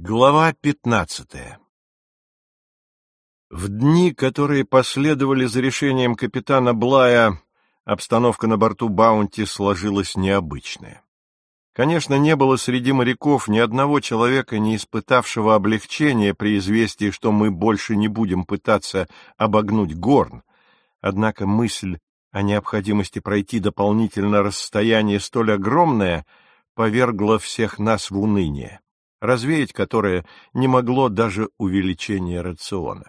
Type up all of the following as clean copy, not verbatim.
Глава 15. В дни, которые последовали за решением капитана Блая, обстановка на борту «Баунти» сложилась необычная. Конечно, не было среди моряков ни одного человека, не испытавшего облегчения при известии, что мы больше не будем пытаться обогнуть Горн. Однако мысль о необходимости пройти дополнительно расстояние столь огромное повергла всех нас в уныние, развеять которое не могло даже увеличение рациона.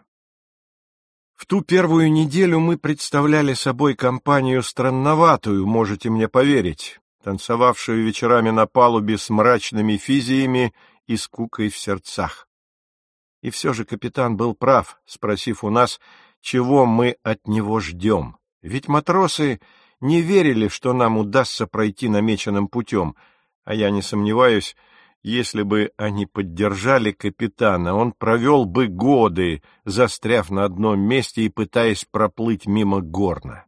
В ту первую неделю мы представляли собой компанию странноватую, можете мне поверить, танцевавшую вечерами на палубе с мрачными физиями и скукой в сердцах. И все же капитан был прав, спросив у нас, чего мы от него ждем. Ведь матросы не верили, что нам удастся пройти намеченным путем, а я не сомневаюсь, если бы они поддержали капитана, он провел бы годы, застряв на одном месте и пытаясь проплыть мимо Горна.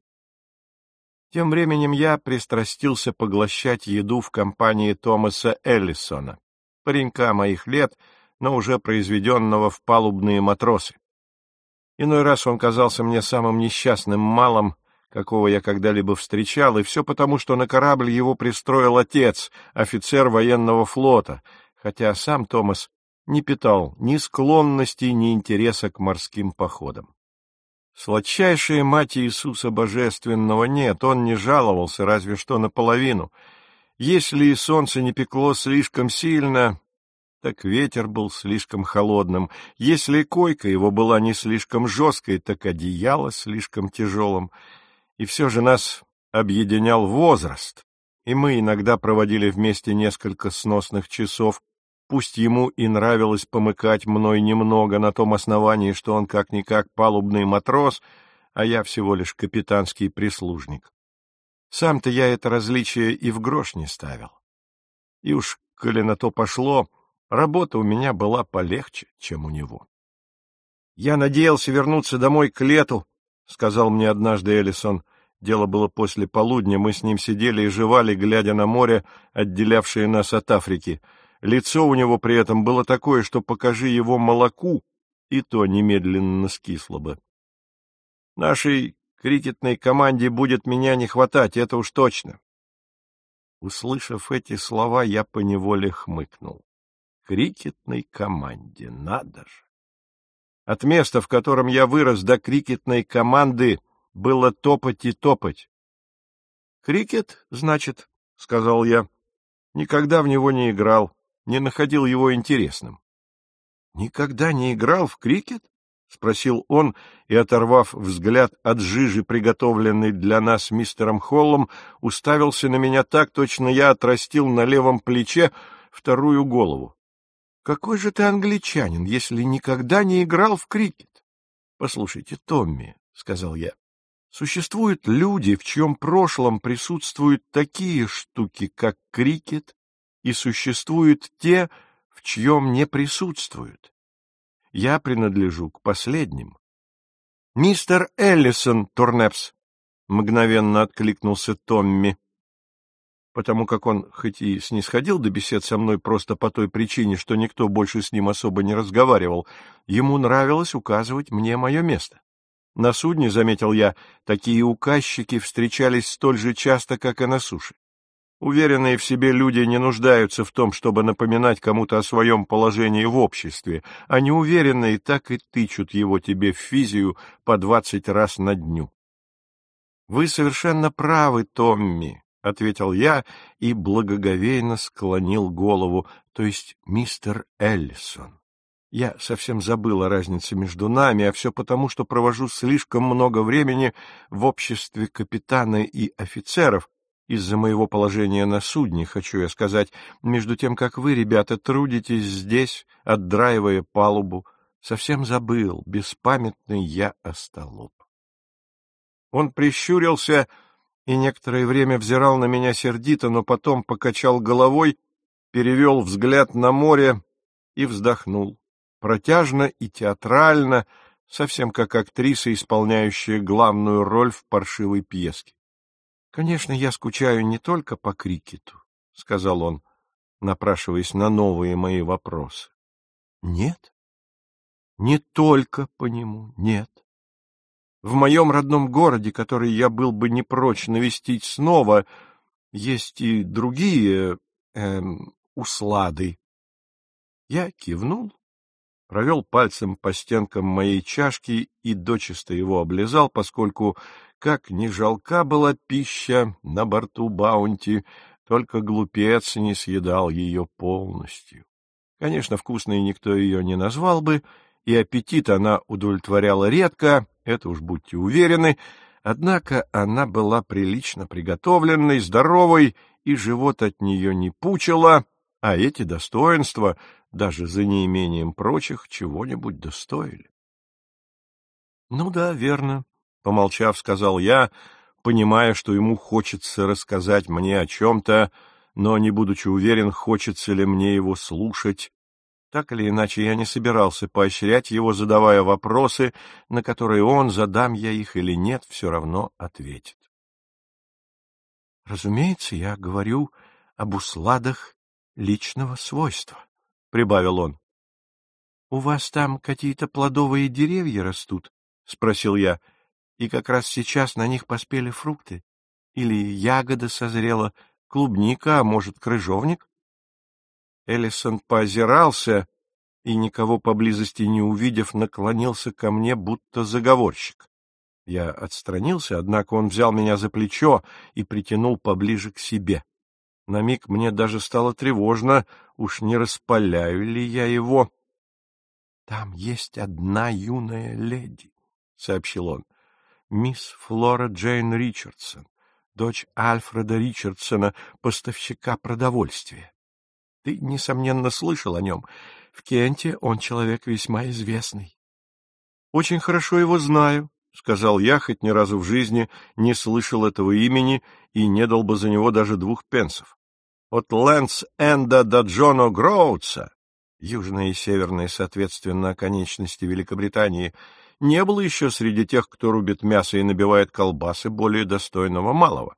Тем временем я пристрастился поглощать еду в компании Томаса Эллисона, паренька моих лет, но уже произведенного в палубные матросы. Иной раз он казался мне самым несчастным малым, какого я когда-либо встречал, и все потому, что на корабль его пристроил отец, офицер военного флота, хотя сам Томас не питал ни склонности, ни интереса к морским походам. Сладчайшая мать Иисуса Божественного нет, он не жаловался, разве что наполовину. Если и солнце не пекло слишком сильно, так ветер был слишком холодным, если койка его была не слишком жесткой, так одеяло слишком тяжелым. И все же нас объединял возраст, и мы иногда проводили вместе несколько сносных часов, пусть ему и нравилось помыкать мной немного на том основании, что он как-никак палубный матрос, а я всего лишь капитанский прислужник. Сам-то я это различие и в грош не ставил. И уж, коли на то пошло, работа у меня была полегче, чем у него. Я надеялся вернуться домой к лету, — сказал мне однажды Эллисон. Дело было после полудня, мы с ним сидели и жевали, глядя на море, отделявшее нас от Африки. Лицо у него при этом было такое, что покажи его молоку, и то немедленно скисло бы. Нашей крикетной команде будет меня не хватать, это уж точно. Услышав эти слова, я поневоле хмыкнул. Крикетной команде, надо же! От места, в котором я вырос, до крикетной команды было топать и топать. — Крикет, значит, — сказал я, — никогда в него не играл, не находил его интересным. — Никогда не играл в крикет? — спросил он, и, оторвав взгляд от жижи, приготовленной для нас мистером Холлом, уставился на меня так, точно я отрастил на левом плече вторую голову. — Какой же ты англичанин, если никогда не играл в крикет? — Послушайте, Томми, — сказал я, — существуют люди, в чьем прошлом присутствуют такие штуки, как крикет, и существуют те, в чьем не присутствуют. Я принадлежу к последним. — Мистер Эллисон, Турнепс, — мгновенно откликнулся Томми. Потому как он хоть и снисходил до бесед со мной просто по той причине, что никто больше с ним особо не разговаривал, ему нравилось указывать мне мое место. На судне, заметил я, такие указчики встречались столь же часто, как и на суше. Уверенные в себе люди не нуждаются в том, чтобы напоминать кому-то о своем положении в обществе, а неуверенные так и тычут его тебе в физию по 20 раз на дню. — Вы совершенно правы, Томми, — ответил я и благоговейно склонил голову, то есть мистер Эллисон. Я совсем забыл о разнице между нами, а все потому, что провожу слишком много времени в обществе капитана и офицеров, из-за моего положения на судне, хочу я сказать, между тем, как вы, ребята, трудитесь здесь, отдраивая палубу. Совсем забыл, беспамятный я остолоп. Он прищурился и некоторое время взирал на меня сердито, но потом покачал головой, перевел взгляд на море и вздохнул, протяжно и театрально, совсем как актриса, исполняющая главную роль в паршивой пьеске. — Конечно, я скучаю не только по крикету, — сказал он, напрашиваясь на новые мои вопросы. Нет, не только по нему, нет. В моем родном городе, который я был бы не прочь навестить снова, есть и другие услады. Я кивнул, провел пальцем по стенкам моей чашки и дочисто его облизал, поскольку, как ни жалка была пища на борту Баунти, только глупец не съедал ее полностью. Конечно, вкусной никто ее не назвал бы, и аппетит она удовлетворяла редко, это уж будьте уверены, однако она была прилично приготовленной, здоровой, и живот от нее не пучило, а эти достоинства, даже за неимением прочих, чего-нибудь достоили. — Ну да, верно, — помолчав, сказал я, понимая, что ему хочется рассказать мне о чем-то, но не будучи уверен, хочется ли мне его слушать. Так или иначе, я не собирался поощрять его, задавая вопросы, на которые он, задам я их или нет, все равно ответит. — Разумеется, я говорю об усладах личного свойства, — прибавил он. — У вас там какие-то плодовые деревья растут? — спросил я. — И как раз сейчас на них поспели фрукты? Или ягода созрела, клубника, а может, крыжовник? Эллисон поозирался и, никого поблизости не увидев, наклонился ко мне, будто заговорщик. Я отстранился, однако он взял меня за плечо и притянул поближе к себе. На миг мне даже стало тревожно, уж не распаляю ли я его. — Там есть одна юная леди, — сообщил он, — мисс Флора Джейн Ричардсон, дочь Альфреда Ричардсона, поставщика продовольствия. Ты, несомненно, слышал о нем. В Кенте он человек весьма известный. — Очень хорошо его знаю, — сказал я, хоть ни разу в жизни не слышал этого имени и не дал бы за него даже 2 пенсов. От Лэндс-Энда до Джона Гроутса, южные и северные, соответственно, оконечности Великобритании, не было еще среди тех, кто рубит мясо и набивает колбасы, более достойного малого.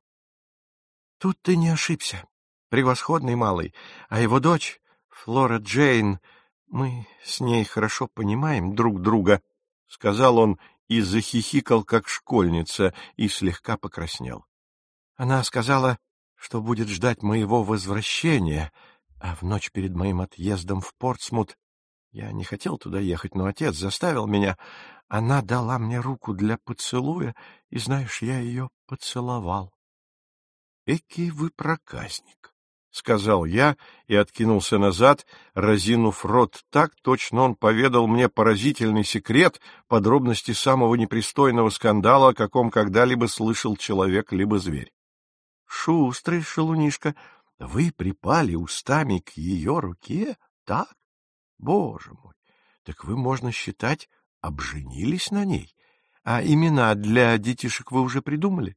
— Тут ты не ошибся. Превосходный малый, а его дочь, Флора Джейн, мы с ней хорошо понимаем друг друга, — сказал он и захихикал, как школьница, и слегка покраснел. Она сказала, что будет ждать моего возвращения, а в ночь перед моим отъездом в Портсмут я не хотел туда ехать, но отец заставил меня. Она дала мне руку для поцелуя, и, знаешь, я ее поцеловал. — Экий вы проказник, — сказал я и откинулся назад, разинув рот так, точно он поведал мне поразительный секрет, подробности самого непристойного скандала, о каком когда-либо слышал человек либо зверь. — Шустрый шалунишка, вы припали устами к ее руке, так? Боже мой, так вы, можно считать, обженились на ней, а имена для детишек вы уже придумали?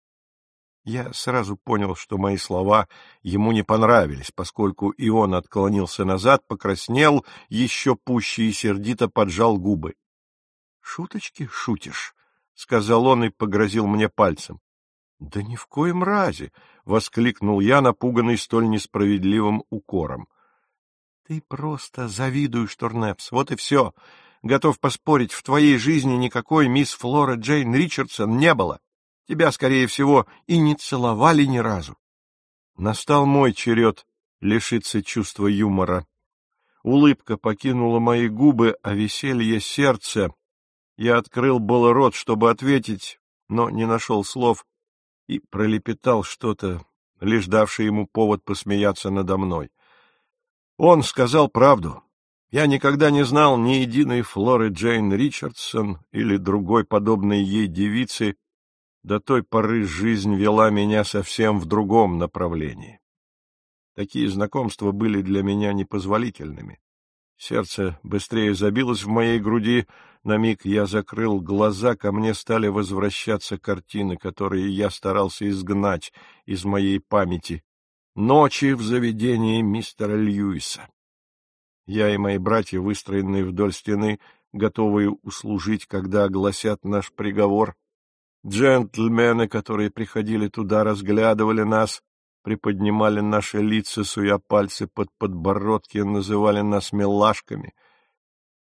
Я сразу понял, что мои слова ему не понравились, поскольку и он отклонился назад, покраснел, еще пуще и сердито поджал губы. — Шуточки шутишь? — сказал он и погрозил мне пальцем. — Да ни в коем разе! — воскликнул я, напуганный столь несправедливым укором. — Ты просто завидуешь, Турнепс, вот и все. Готов поспорить, в твоей жизни никакой мисс Флора Джейн Ричардсон не было. Тебя, скорее всего, и не целовали ни разу. Настал мой черед лишиться чувства юмора. Улыбка покинула мои губы, а веселье — сердце. Я открыл было рот, чтобы ответить, но не нашел слов и пролепетал что-то, лишь давшее ему повод посмеяться надо мной. Он сказал правду. Я никогда не знал ни единой Флоры Джейн Ричардсон или другой подобной ей девицы. До той поры жизнь вела меня совсем в другом направлении. Такие знакомства были для меня непозволительными. Сердце быстрее забилось в моей груди, на миг я закрыл глаза, ко мне стали возвращаться картины, которые я старался изгнать из моей памяти. Ночи в заведении мистера Льюиса. Я и мои братья, выстроенные вдоль стены, готовые услужить, когда огласят наш приговор. Джентльмены, которые приходили туда, разглядывали нас, приподнимали наши лица, суя пальцы под подбородки, называли нас милашками.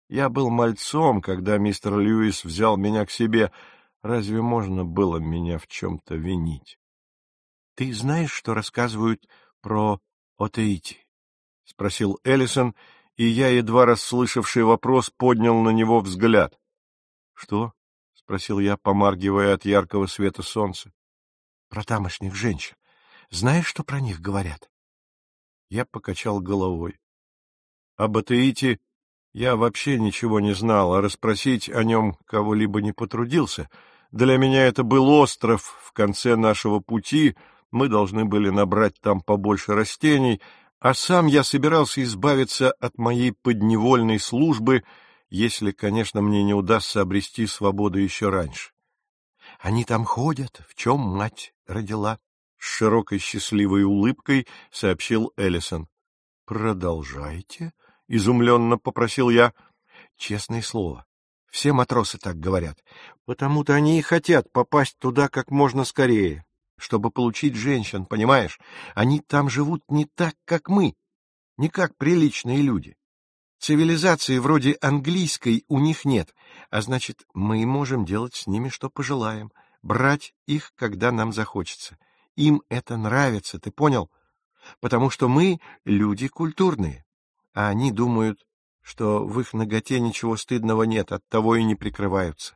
Я был мальцом, когда мистер Льюис взял меня к себе. Разве можно было меня в чем-то винить? — Ты знаешь, что рассказывают про Отеити? — спросил Эллисон, и я, едва расслышавший вопрос, поднял на него взгляд. — Что? — спросил я, помаргивая от яркого света солнца. — Про тамошних женщин. Знаешь, что про них говорят? Я покачал головой. Об Отеити я вообще ничего не знал, а расспросить о нем кого-либо не потрудился. Для меня это был остров в конце нашего пути, мы должны были набрать там побольше растений, а сам я собирался избавиться от моей подневольной службы, если, конечно, мне не удастся обрести свободу еще раньше. Они там ходят, в чем мать родила, — с широкой счастливой улыбкой сообщил Эллисон. — Продолжайте, — изумленно попросил я. — Честное слово, все матросы так говорят, потому-то они и хотят попасть туда как можно скорее, чтобы получить женщин, понимаешь? Они там живут не так, как мы, не как приличные люди. Цивилизации вроде английской у них нет, а значит, мы можем делать с ними, что пожелаем, брать их, когда нам захочется. Им это нравится, ты понял? Потому что мы люди культурные, а они думают, что в их наготе ничего стыдного нет, оттого и не прикрываются.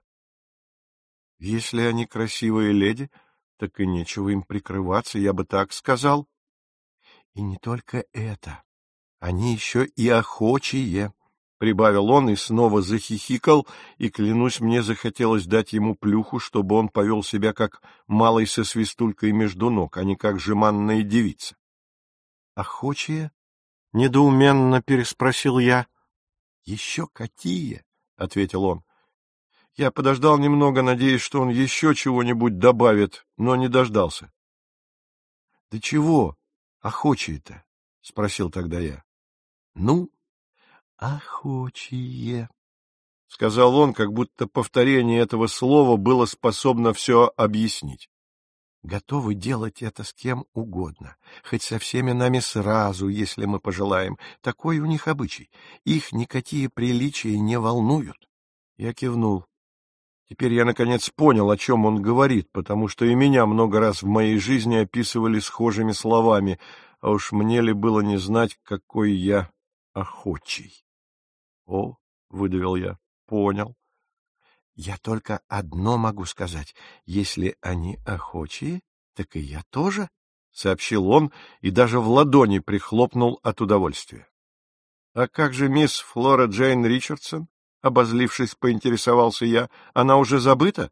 Если они красивые леди, так и нечего им прикрываться, я бы так сказал. И не только это. Они еще и охочие, — прибавил он и снова захихикал, и, клянусь, мне захотелось дать ему плюху, чтобы он повел себя как малый со свистулькой между ног, а не как жеманная девица. — Охочие? — недоуменно переспросил я. — Еще какие? — ответил он. Я подождал немного, надеясь, что он еще чего-нибудь добавит, но не дождался. — Да чего охочие-то? — спросил тогда я. — Ну, охочие, — сказал он, как будто повторение этого слова было способно все объяснить. Готовы делать это с кем угодно, хоть со всеми нами сразу, если мы пожелаем. Такой у них обычай. Их никакие приличия не волнуют. Я кивнул. Теперь я, наконец, понял, о чем он говорит, потому что и меня много раз в моей жизни описывали схожими словами, а уж мне ли было не знать, какой я охочий. — О, — выдавил я, — понял. — Я только одно могу сказать. Если они охочие, так и я тоже, — сообщил он и даже в ладони прихлопнул от удовольствия. — А как же мисс Флора Джейн Ричардсон? — обозлившись, поинтересовался я. — Она уже забыта?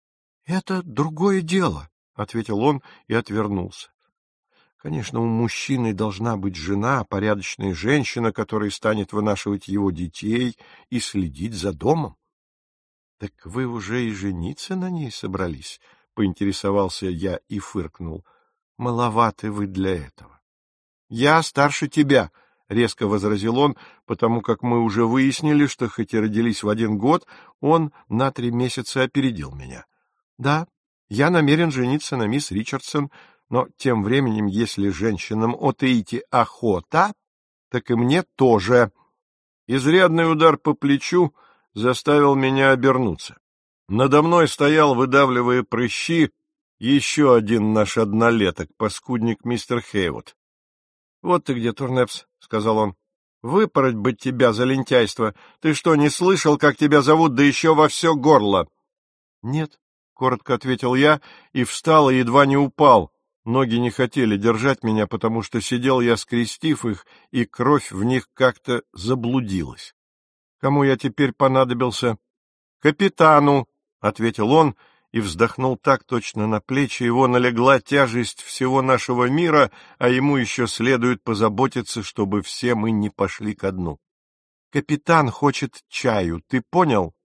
— Это другое дело, — ответил он и отвернулся. Конечно, у мужчины должна быть жена, порядочная женщина, которая станет вынашивать его детей и следить за домом. — Так вы уже и жениться на ней собрались? — поинтересовался я и фыркнул. — Маловаты вы для этого. — Я старше тебя, — резко возразил он, потому как мы уже выяснили, что хоть и родились в один год, он на 3 месяца опередил меня. — Да, я намерен жениться на мисс Ричардсон, но тем временем, если женщинам Отеити охота, так и мне тоже. Изрядный удар по плечу заставил меня обернуться. Надо мной стоял, выдавливая прыщи, еще один наш однолеток, паскудник мистер Хейвуд. — Вот ты где, Турнепс, — сказал он. — Выпороть бы тебя за лентяйство. Ты что, не слышал, как тебя зовут, да еще во все горло? — Нет, — коротко ответил я и встал, и едва не упал. Ноги не хотели держать меня, потому что сидел я, скрестив их, и кровь в них как-то заблудилась. Кому я теперь понадобился? — Капитану, — ответил он и вздохнул так, точно на плечи его налегла тяжесть всего нашего мира, а ему еще следует позаботиться, чтобы все мы не пошли ко дну. — Капитан хочет чаю, ты понял?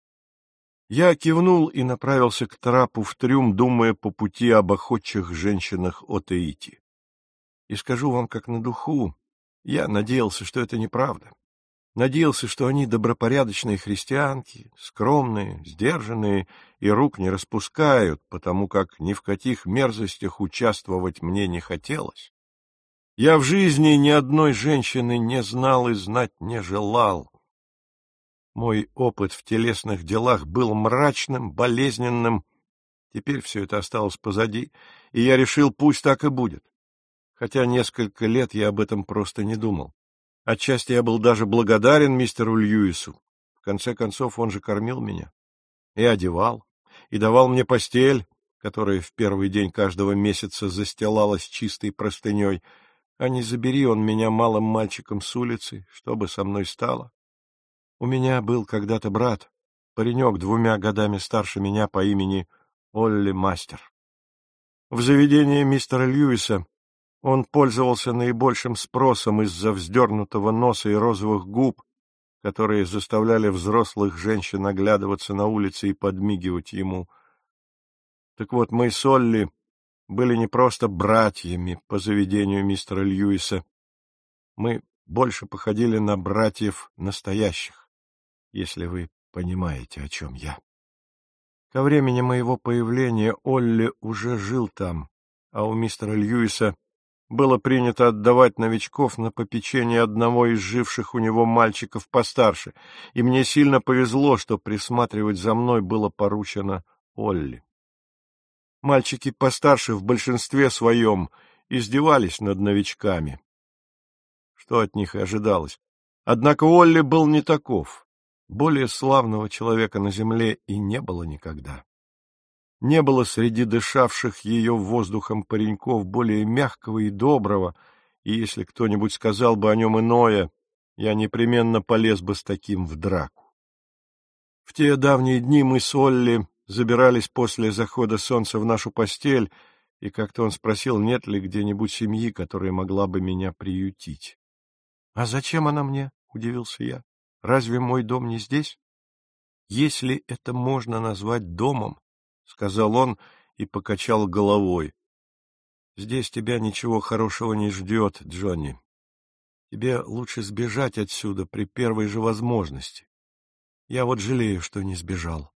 Я кивнул и направился к трапу в трюм, думая по пути об охотчих женщинах Отеити. И скажу вам как на духу, я надеялся, что это неправда. Надеялся, что они добропорядочные христианки, скромные, сдержанные и рук не распускают, потому как ни в каких мерзостях участвовать мне не хотелось. Я в жизни ни одной женщины не знал и знать не желал. Мой опыт в телесных делах был мрачным, болезненным. Теперь все это осталось позади, и я решил, пусть так и будет. Хотя несколько лет я об этом просто не думал. Отчасти я был даже благодарен мистеру Льюису. В конце концов, он же кормил меня и одевал, и давал мне постель, которая в первый день каждого месяца застилалась чистой простыней. А не забери он меня малым мальчиком с улицы, что бы со мной стало. У меня был когда-то брат, паренек 2 годами старше меня по имени Олли Мастер. В заведении мистера Льюиса он пользовался наибольшим спросом из-за вздернутого носа и розовых губ, которые заставляли взрослых женщин оглядываться на улице и подмигивать ему. Так вот, мы с Олли были не просто братьями по заведению мистера Льюиса. Мы больше походили на братьев настоящих, если вы понимаете, о чем я. Ко времени моего появления Олли уже жил там, а у мистера Льюиса было принято отдавать новичков на попечение одного из живших у него мальчиков постарше, и мне сильно повезло, что присматривать за мной было поручено Олли. Мальчики постарше в большинстве своем издевались над новичками, что от них и ожидалось. Однако Олли был не таков. Более славного человека на земле и не было никогда. Не было среди дышавших ее воздухом пареньков более мягкого и доброго, и если кто-нибудь сказал бы о нем иное, я непременно полез бы с таким в драку. В те давние дни мы с Олли забирались после захода солнца в нашу постель, и как-то он спросил, нет ли где-нибудь семьи, которая могла бы меня приютить. — А зачем она мне? — удивился я. — Разве мой дом не здесь? — Если это можно назвать домом, — сказал он и покачал головой. — Здесь тебя ничего хорошего не ждет, Джонни. Тебе лучше сбежать отсюда при первой же возможности. Я вот жалею, что не сбежал.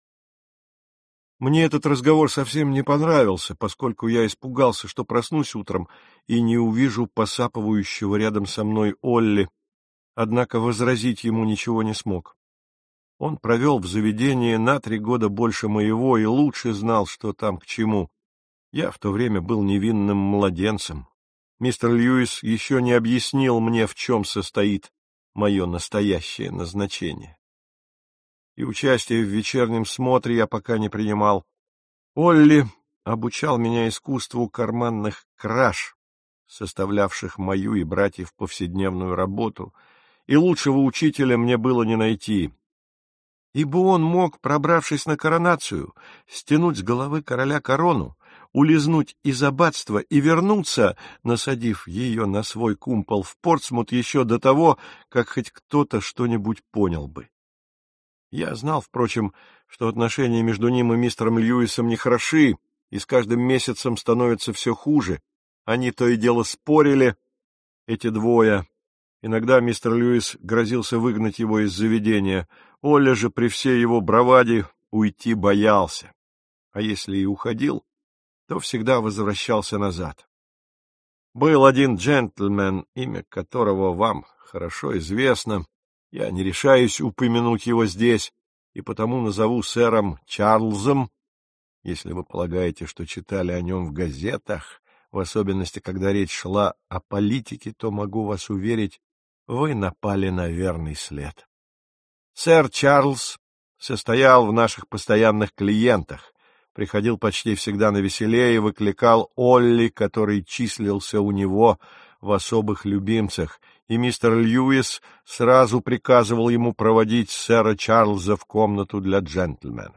Мне этот разговор совсем не понравился, поскольку я испугался, что проснусь утром и не увижу посапывающего рядом со мной Олли, однако возразить ему ничего не смог. Он провел в заведении на 3 года больше моего и лучше знал, что там к чему. Я в то время был невинным младенцем. Мистер Льюис еще не объяснил мне, в чем состоит мое настоящее назначение. И участие в вечернем смотре я пока не принимал. Олли обучал меня искусству карманных краж, составлявших мою и братьев повседневную работу, и лучшего учителя мне было не найти, ибо он мог, пробравшись на коронацию, стянуть с головы короля корону, улизнуть из аббатства и вернуться, насадив ее на свой кумпол в Портсмут еще до того, как хоть кто-то что-нибудь понял бы. Я знал, впрочем, что отношения между ним и мистером Льюисом нехороши, и с каждым месяцем становятся все хуже. Они то и дело спорили, эти двое. Иногда мистер Льюис грозился выгнать его из заведения. Олли же при всей его браваде уйти боялся. А если и уходил, то всегда возвращался назад. Был один джентльмен, имя которого вам хорошо известно. Я не решаюсь упомянуть его здесь, и потому назову сэром Чарльзом, если вы полагаете, что читали о нем в газетах, в особенности, когда речь шла о политике, то могу вас уверить, вы напали на верный след. Сэр Чарльз состоял в наших постоянных клиентах, приходил почти всегда навеселе и выкликал Олли, который числился у него в особых любимцах, и мистер Льюис сразу приказывал ему проводить сэра Чарльза в комнату для джентльменов.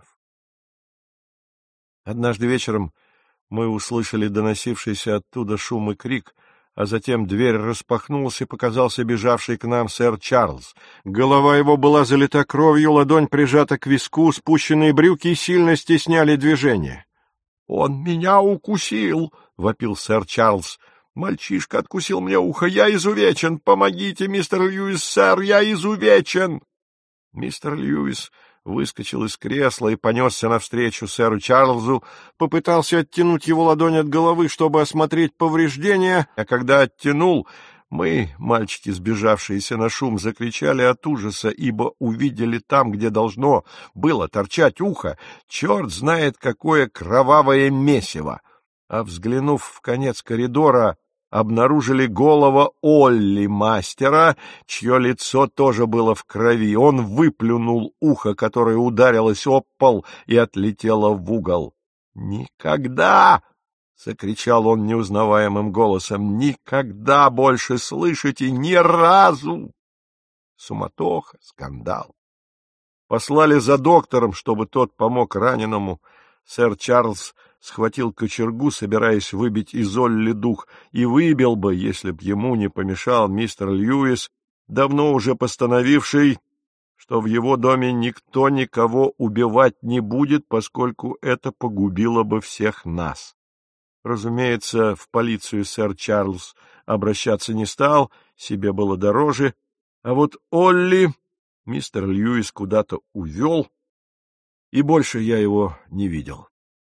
Однажды вечером мы услышали доносившийся оттуда шум и крик, а затем дверь распахнулась, и показался бежавший к нам сэр Чарльз. Голова его была залита кровью, ладонь прижата к виску, спущенные брюки сильно стесняли движение. — Он меня укусил! — вопил сэр Чарльз. — Мальчишка откусил мне ухо, я изувечен! Помогите, мистер Льюис, сэр, я изувечен! Мистер Льюис выскочил из кресла и понесся навстречу сэру Чарльзу, попытался оттянуть его ладонь от головы, чтобы осмотреть повреждения, а когда оттянул, Мы, мальчики, сбежавшиеся на шум, закричали от ужаса, ибо увидели там, где должно было торчать ухо, черт знает какое кровавое месиво. А взглянув в конец коридора, обнаружили голову Олли мастера, чье лицо тоже было в крови. Он выплюнул ухо, которое ударилось об пол и отлетело в угол. «Никогда!» — закричал он неузнаваемым голосом. «Никогда больше, слышите, ни разу!» Суматоха, скандал. Послали за доктором, чтобы тот помог раненому. Сэр Чарльз схватил кочергу, собираясь выбить из Олли дух, и выбил бы, если б ему не помешал мистер Льюис, давно уже постановивший, что в его доме никто никого убивать не будет, поскольку это погубило бы всех нас. Разумеется, в полицию сэр Чарльз обращаться не стал, себе было дороже, а вот Олли мистер Льюис куда-то увел, и больше я его не видел.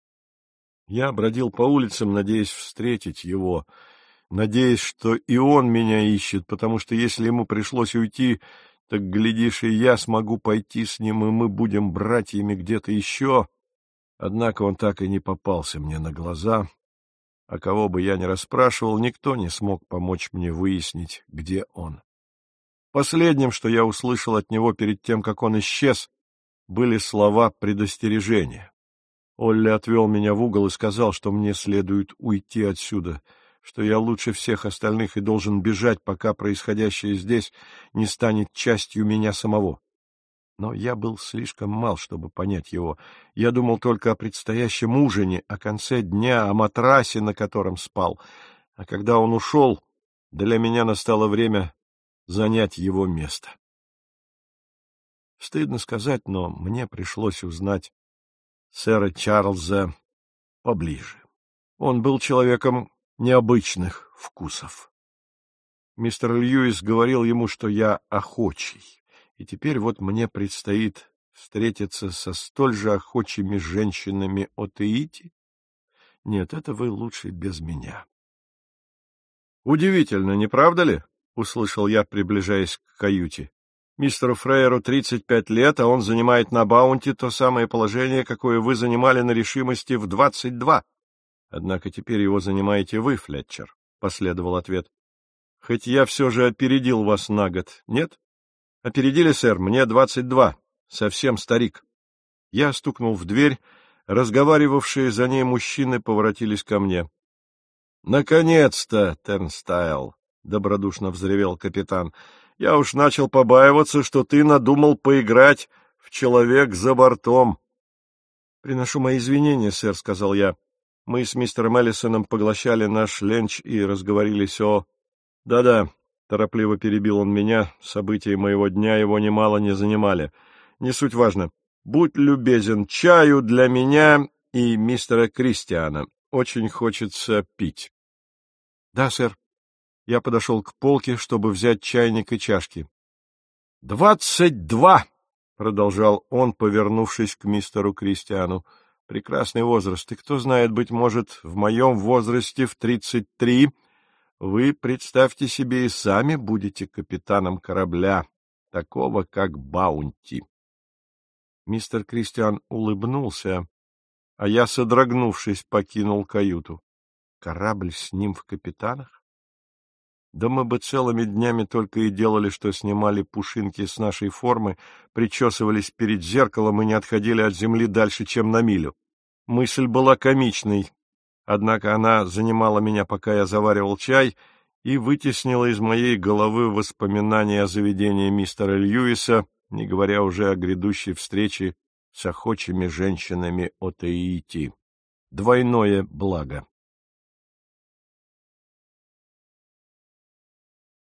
Я бродил по улицам, надеясь встретить его, надеясь, что и он меня ищет, потому что если ему пришлось уйти, так, глядишь, и я смогу пойти с ним, и мы будем братьями где-то еще. Однако он так и не попался мне на глаза, а кого бы я ни расспрашивал, никто не смог помочь мне выяснить, где он. Последним, что я услышал от него перед тем, как он исчез, были слова предостережения. Олли отвел меня в угол и сказал, что мне следует уйти отсюда, что я лучше всех остальных и должен бежать, пока происходящее здесь не станет частью меня самого. Но я был слишком мал, чтобы понять его. Я думал только о предстоящем ужине, о конце дня, о матрасе, на котором спал. А когда он ушел, для меня настало время занять его место. Стыдно сказать, но мне пришлось узнать сэра Чарльза поближе. Он был человеком необычных вкусов. Мистер Льюис говорил ему, что я охочий, и теперь вот мне предстоит встретиться со столь же охочими женщинами от Таити. Нет, это вы лучше без меня. Удивительно, не правда ли? — услышал я, приближаясь к каюте. Мистеру Фрейеру 35 лет, а он занимает на Баунти то самое положение, какое вы занимали на Решимости в 22. Однако теперь его занимаете вы, Флетчер, — последовал ответ. Хоть я все же опередил вас на год, нет? Опередили, сэр, мне 22, совсем старик. Я стукнул в дверь, разговаривавшие за ней мужчины поворотились ко мне. — Наконец-то, Тернстайл! — добродушно взревел капитан. — Я уж начал побаиваться, что ты надумал поиграть в «Человек за бортом». — Приношу мои извинения, сэр, — сказал я. Мы с мистером Эллисоном поглощали наш ленч и разговорились о... — Да-да, — торопливо перебил он меня, события моего дня его немало не занимали. Не суть важно. Будь любезен, чаю для меня и мистера Кристиана. Очень хочется пить. — Да, сэр. Я подошел к полке, чтобы взять чайник и чашки. — 22! — продолжал он, повернувшись к мистеру Кристиану. — Прекрасный возраст, и кто знает, быть может, в моем возрасте, в 33, вы, представьте себе, и сами будете капитаном корабля, такого как Баунти. Мистер Кристиан улыбнулся, а я, содрогнувшись, покинул каюту. Корабль с ним в капитанах? Да мы бы целыми днями только и делали, что снимали пушинки с нашей формы, причесывались перед зеркалом и не отходили от земли дальше, чем на милю. Мысль была комичной, однако она занимала меня, пока я заваривал чай, и вытеснила из моей головы воспоминания о заведении мистера Льюиса, не говоря уже о грядущей встрече с охочими женщинами от Таити. Двойное благо.